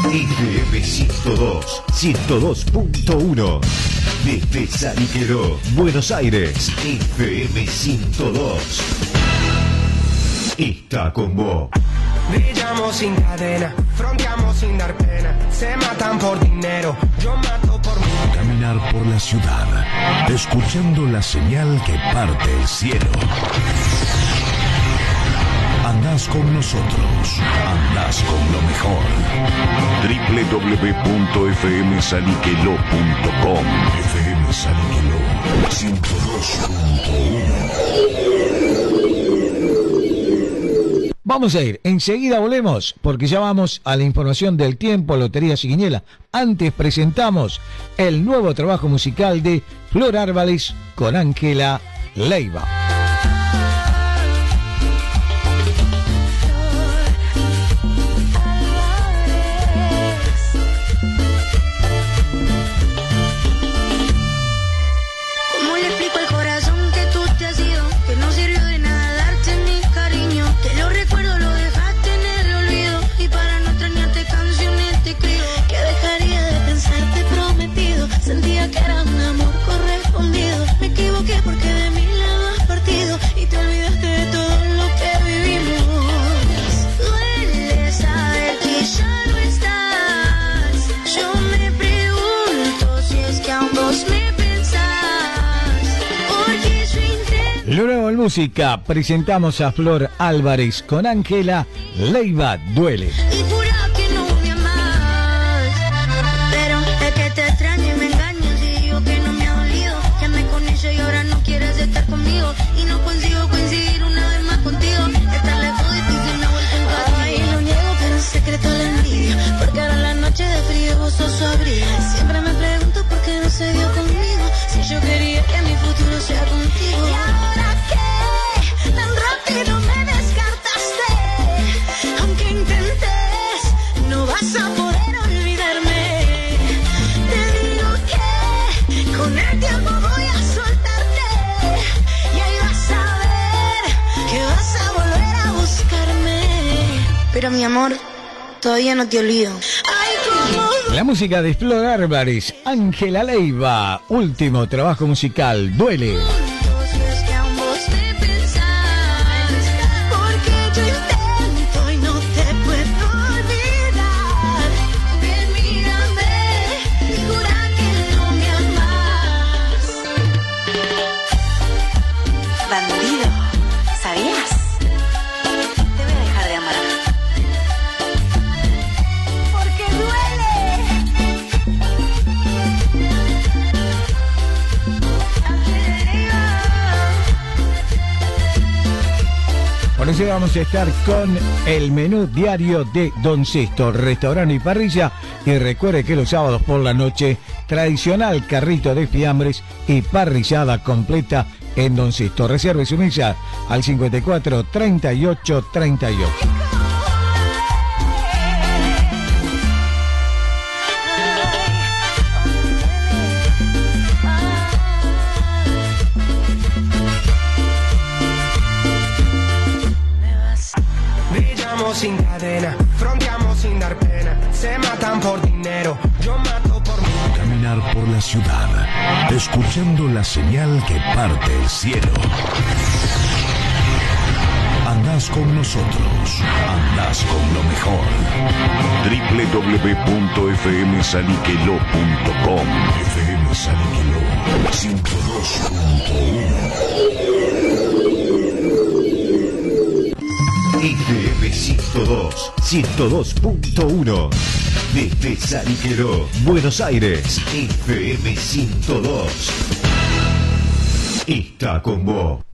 FM 102, 102.1. Desde Saliquero, Buenos Aires, FM 102. Está con vos. Brillamos sin cadena, fronteamos sin dar pena. Se matan por dinero, yo mato por mí. Caminar por la ciudad, escuchando la señal que parte el cielo. Andás con nosotros, andás con lo mejor. www.fmsaliqueló.com. FM Saliqueló 102.1. Vamos a ir, enseguida volvemos, porque ya vamos a la información del tiempo, Loterías y Quiniela. Antes presentamos el nuevo trabajo musical de Flor Álvarez con Ángela Leiva. Sentía que era un amor correspondido. Me equivoqué porque de mi lado has partido y te olvidaste de todo lo que vivimos. Duele saber que ya no estás. Yo me pregunto si es que aún vos me pensás. Porque yo intento. Luego en música presentamos a Flor Álvarez con Ángela Leiva, Duele. Y jura que no me amás, pero es que te extraño y me engañas y digo que no me ha dolido. Que amé con ella y ahora no quieres estar conmigo y no consigo coincidir una vez más contigo. Estar lejos de ti se me ha vuelto en castigo. Ay, lo niego pero en secreto la envidia, porque ahora en la noche de frío vos sos su abrigo. Siempre me pregunto por qué no se dio conmigo, si yo quería que mi futuro sea contigo. ¿Y ahora qué? Tan rápido me descartaste. Aunque intentes, no vas a poder olvidarme. Te digo que con el tiempo voy a soltarte y ahí vas a ver que vas a volver a buscarme. Pero mi amor, todavía no te olvido. Ay, cómo. La música de Flor Álvarez, Ángela Leiva, último trabajo musical, Duele. Si es que aún vos me pensás, porque yo intento y no te puedo olvidar. Ven, mírame y jura que no me amás. Bandido, ¿sabías? Te voy a dejar de amar. Porque duele. Por eso vamos a estar con el menú diario de Don Sesto, restaurante y parrilla. Y recuerde que los sábados por la noche, tradicional carrito de fiambres y parrillada completa en Don Sesto. Reserve su mesa al 54 38 38. Brillamos sin cadena, fronteamos sin dar pena. Se matan por dinero, yo mato por mí. Caminar por la ciudad, escuchando la señal que parte el cielo. Andás con nosotros, andás con lo mejor. www.fmsaliqueló.com. FM Saliqueló 102.1. FM 102, 102.1. Desde Saliquero, Buenos Aires, FM 102. Está con vos.